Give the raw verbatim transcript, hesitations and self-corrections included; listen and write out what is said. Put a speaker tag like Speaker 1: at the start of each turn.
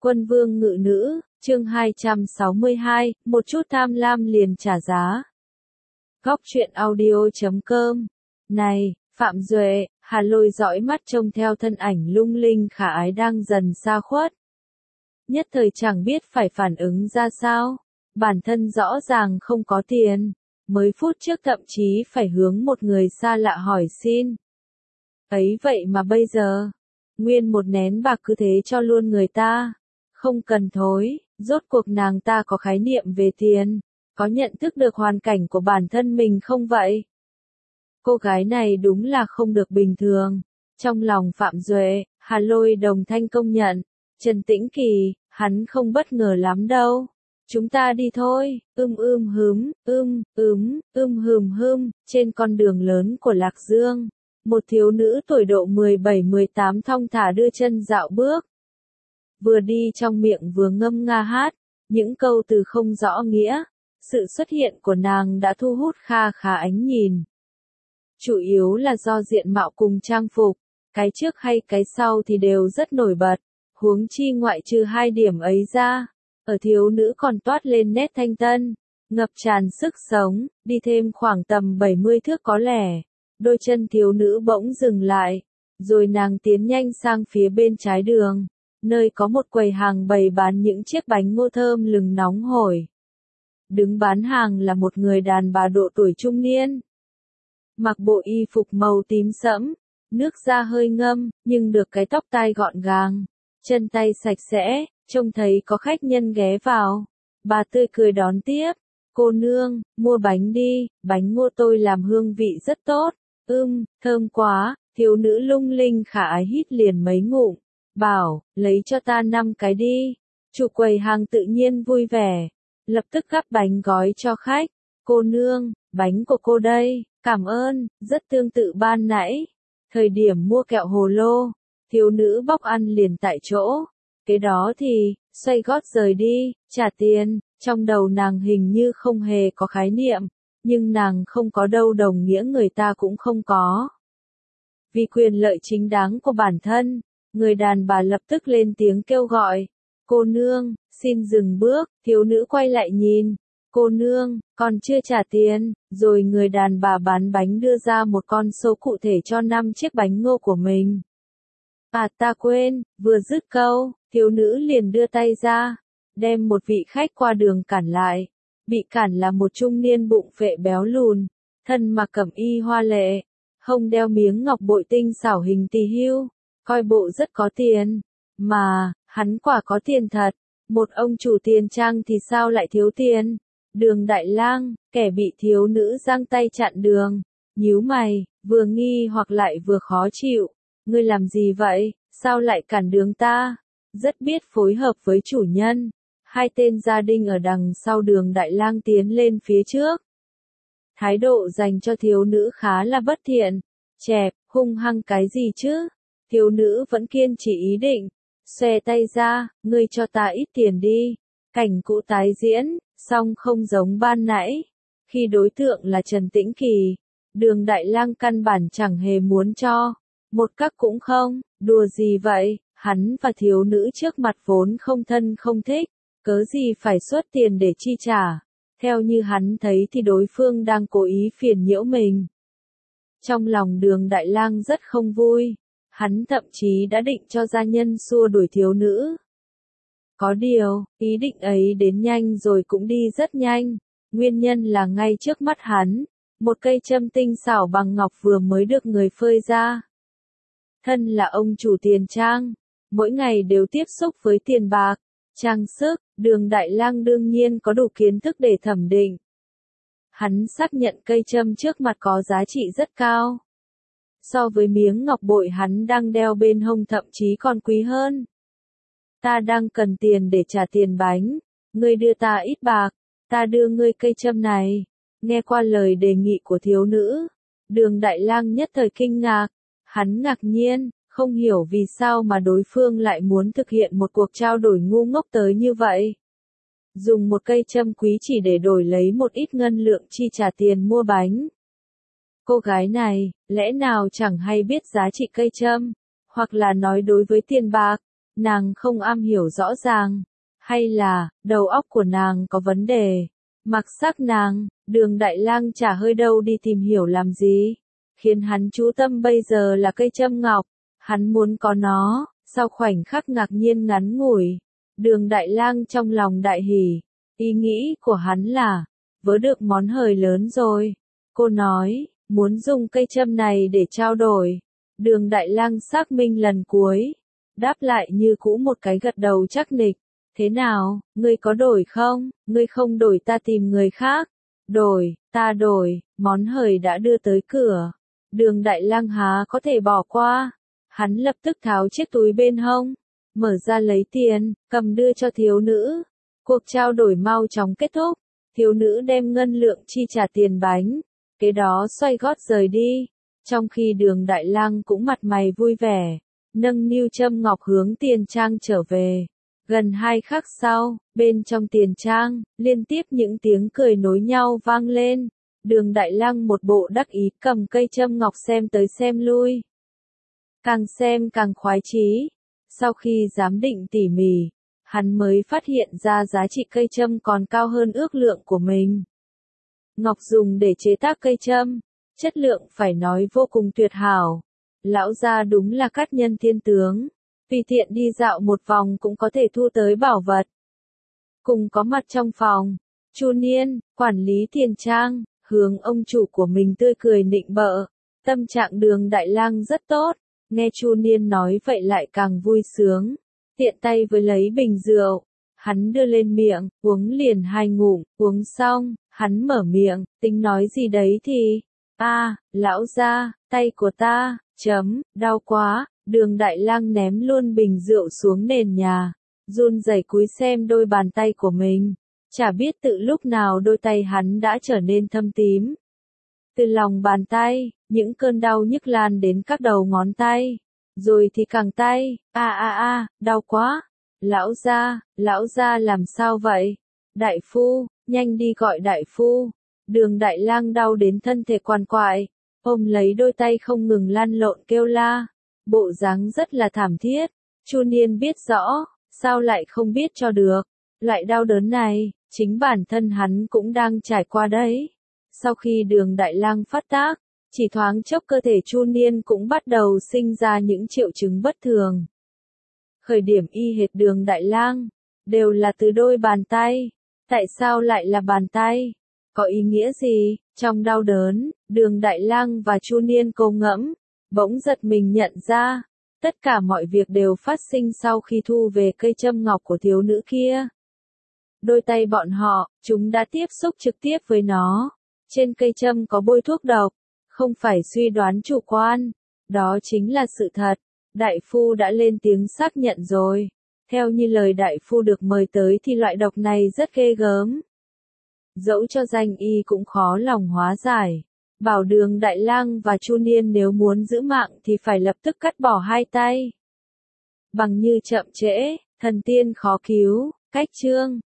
Speaker 1: Quân vương ngự nữ, chương hai trăm sáu mươi hai, một chút tham lam liền trả giá. Góc truyện audio chấm com. Này, Phạm Duệ, Hà Lôi dõi mắt trông theo thân ảnh lung linh khả ái đang dần xa khuất. Nhất thời chẳng biết phải phản ứng ra sao, bản thân rõ ràng không có tiền, mới phút trước thậm chí phải hướng một người xa lạ hỏi xin. Ấy vậy mà bây giờ, nguyên một nén bạc cứ thế cho luôn người ta. Không cần thối, rốt cuộc nàng ta có khái niệm về tiền, có nhận thức được hoàn cảnh của bản thân mình không vậy? Cô gái này đúng là không được bình thường. Trong lòng Phạm Duệ, Hà Lôi đồng thanh công nhận. Trần Tĩnh Kỳ, hắn không bất ngờ lắm đâu. Chúng ta đi thôi, ưm ưm hứm, ưm, ưm, ưm hừm hưm, trên con đường lớn của Lạc Dương. Một thiếu nữ tuổi độ mười bảy mười tám thong thả đưa chân dạo bước. Vừa đi trong miệng vừa ngâm nga hát, những câu từ không rõ nghĩa. Sự xuất hiện của nàng đã thu hút kha khá ánh nhìn. Chủ yếu là do diện mạo cùng trang phục, cái trước hay cái sau thì đều rất nổi bật, huống chi ngoại trừ hai điểm ấy ra, ở thiếu nữ còn toát lên nét thanh tân, ngập tràn sức sống, đi thêm khoảng tầm bảy mươi thước có lẽ, đôi chân thiếu nữ bỗng dừng lại, rồi nàng tiến nhanh sang phía bên trái đường, nơi có một quầy hàng bày bán những chiếc bánh ngô thơm lừng nóng hổi. Đứng bán hàng là một người đàn bà độ tuổi trung niên. Mặc bộ y phục màu tím sẫm, nước da hơi ngâm, nhưng được cái tóc tai gọn gàng, chân tay sạch sẽ, trông thấy có khách nhân ghé vào. Bà tươi cười đón tiếp, cô nương, mua bánh đi, bánh ngô tôi làm hương vị rất tốt, ưm, thơm quá, thiếu nữ lung linh khả ái hít liền mấy ngụm, bảo, lấy cho ta năm cái đi. Chủ quầy hàng tự nhiên vui vẻ, lập tức gắp bánh gói cho khách, cô nương, bánh của cô đây. Cảm ơn, rất tương tự ban nãy. Thời điểm mua kẹo hồ lô, thiếu nữ bóc ăn liền tại chỗ. Kế đó thì, xoay gót rời đi, trả tiền, trong đầu nàng hình như không hề có khái niệm, nhưng nàng không có đâu đồng nghĩa người ta cũng không có. Vì quyền lợi chính đáng của bản thân, người đàn bà lập tức lên tiếng kêu gọi. Cô nương, xin dừng bước, thiếu nữ quay lại nhìn. Cô nương, còn chưa trả tiền, rồi người đàn bà bán bánh đưa ra một con số cụ thể cho năm chiếc bánh ngô của mình. À ta quên, vừa dứt câu, thiếu nữ liền đưa tay ra, đem một vị khách qua đường cản lại. Bị cản là một trung niên bụng phệ béo lùn, thân mặc cẩm y hoa lệ, hông đeo miếng ngọc bội tinh xảo hình tỳ hưu, coi bộ rất có tiền. Mà, hắn quả có tiền thật, một ông chủ tiền trang thì sao lại thiếu tiền? Đường Đại Lang, kẻ bị thiếu nữ giang tay chặn đường, nhíu mày, vừa nghi hoặc lại vừa khó chịu. Ngươi làm gì vậy, sao lại cản đường ta? Rất biết phối hợp với chủ nhân. Hai tên gia đình ở đằng sau Đường Đại Lang tiến lên phía trước. Thái độ dành cho thiếu nữ khá là bất thiện, chẹp, hung hăng cái gì chứ? Thiếu nữ vẫn kiên trì ý định, xòe tay ra, ngươi cho ta ít tiền đi. Cảnh cũ tái diễn. Song không giống ban nãy, khi đối tượng là Trần Tĩnh Kỳ, Đường Đại Lang căn bản chẳng hề muốn cho, một các cũng không, đùa gì vậy, hắn và thiếu nữ trước mặt vốn không thân không thích, cớ gì phải xuất tiền để chi trả, theo như hắn thấy thì đối phương đang cố ý phiền nhiễu mình. Trong lòng Đường Đại Lang rất không vui, hắn thậm chí đã định cho gia nhân xua đuổi thiếu nữ. Có điều, ý định ấy đến nhanh rồi cũng đi rất nhanh, nguyên nhân là ngay trước mắt hắn, một cây châm tinh xảo bằng ngọc vừa mới được người phơi ra. Thân là ông chủ tiền trang, mỗi ngày đều tiếp xúc với tiền bạc, trang sức, Đường Đại Lang đương nhiên có đủ kiến thức để thẩm định. Hắn xác nhận cây châm trước mặt có giá trị rất cao. So với miếng ngọc bội hắn đang đeo bên hông thậm chí còn quý hơn. Ta đang cần tiền để trả tiền bánh, ngươi đưa ta ít bạc, ta đưa ngươi cây châm này. Nghe qua lời đề nghị của thiếu nữ, Đường Đại Lang nhất thời kinh ngạc, hắn ngạc nhiên, không hiểu vì sao mà đối phương lại muốn thực hiện một cuộc trao đổi ngu ngốc tới như vậy. Dùng một cây châm quý chỉ để đổi lấy một ít ngân lượng chi trả tiền mua bánh. Cô gái này, lẽ nào chẳng hay biết giá trị cây châm, hoặc là nói đối với tiền bạc, nàng không am hiểu rõ ràng, hay là đầu óc của nàng có vấn đề. Mặc sắc nàng, Đường Đại Lang chả hơi đâu đi tìm hiểu làm gì, khiến hắn chú tâm bây giờ là cây châm ngọc, hắn muốn có nó. Sau khoảnh khắc ngạc nhiên ngắn ngủi, Đường Đại Lang trong lòng đại hỉ, ý nghĩ của hắn là, vớ được món hời lớn rồi. Cô nói, muốn dùng cây châm này để trao đổi. Đường Đại Lang xác minh lần cuối, đáp lại như cũ một cái gật đầu chắc nịch. Thế nào, ngươi có đổi không? Ngươi không đổi ta tìm người khác. Đổi, ta đổi, món hời đã đưa tới cửa. Đường Đại Lang há có thể bỏ qua. Hắn lập tức tháo chiếc túi bên hông, mở ra lấy tiền, cầm đưa cho thiếu nữ. Cuộc trao đổi mau chóng kết thúc, thiếu nữ đem ngân lượng chi trả tiền bánh, kế đó xoay gót rời đi. Trong khi Đường Đại Lang cũng mặt mày vui vẻ, nâng niu châm ngọc hướng tiền trang trở về. Gần hai khắc sau, bên trong tiền trang, liên tiếp những tiếng cười nối nhau vang lên. Đường Đại Lang một bộ đắc ý cầm cây châm ngọc xem tới xem lui. Càng xem càng khoái chí. Sau khi giám định tỉ mỉ, hắn mới phát hiện ra giá trị cây châm còn cao hơn ước lượng của mình. Ngọc dùng để chế tác cây châm, chất lượng phải nói vô cùng tuyệt hảo. Lão gia đúng là cát nhân thiên tướng, tùy tiện đi dạo một vòng cũng có thể thu tới bảo vật. Cùng có mặt trong phòng, Chu Niên, quản lý tiền trang, hướng ông chủ của mình tươi cười nịnh bợ. Tâm trạng Đường Đại Lang rất tốt. Nghe Chu Niên nói vậy lại càng vui sướng, tiện tay với lấy bình rượu, hắn đưa lên miệng, uống liền hai ngụm, uống xong, hắn mở miệng, tính nói gì đấy thì, a, à, lão gia, tay của ta, chấm, đau quá. Đường Đại Lang ném luôn bình rượu xuống nền nhà, run rẩy cúi xem đôi bàn tay của mình, chả biết tự lúc nào đôi tay hắn đã trở nên thâm tím. Từ lòng bàn tay, những cơn đau nhức lan đến các đầu ngón tay, rồi thì cẳng tay, a a a, đau quá. Lão gia, lão gia làm sao vậy? Đại phu, nhanh đi gọi đại phu. Đường Đại Lang đau đến thân thể quằn quại, ôm lấy đôi tay không ngừng lăn lộn kêu la, bộ dáng rất là thảm thiết. Chu Niên biết rõ, sao lại không biết cho được, loại đau đớn này, chính bản thân hắn cũng đang trải qua đấy. Sau khi Đường Đại Lang phát tác, chỉ thoáng chốc cơ thể Chu Niên cũng bắt đầu sinh ra những triệu chứng bất thường. Khởi điểm y hệt Đường Đại Lang, đều là từ đôi bàn tay. Tại sao lại là bàn tay? Có ý nghĩa gì? Trong đau đớn, Đường Đại Lang và Chu Niên cô ngẫm, bỗng giật mình nhận ra, tất cả mọi việc đều phát sinh sau khi thu về cây châm ngọc của thiếu nữ kia. Đôi tay bọn họ, chúng đã tiếp xúc trực tiếp với nó. Trên cây châm có bôi thuốc độc, không phải suy đoán chủ quan, đó chính là sự thật. Đại phu đã lên tiếng xác nhận rồi. Theo như lời đại phu được mời tới thì loại độc này rất ghê gớm. Dẫu cho danh y cũng khó lòng hóa giải. Bảo Đường Đại Lang và Chu Niên nếu muốn giữ mạng thì phải lập tức cắt bỏ hai tay. Bằng như chậm trễ, thần tiên khó cứu. Cách chương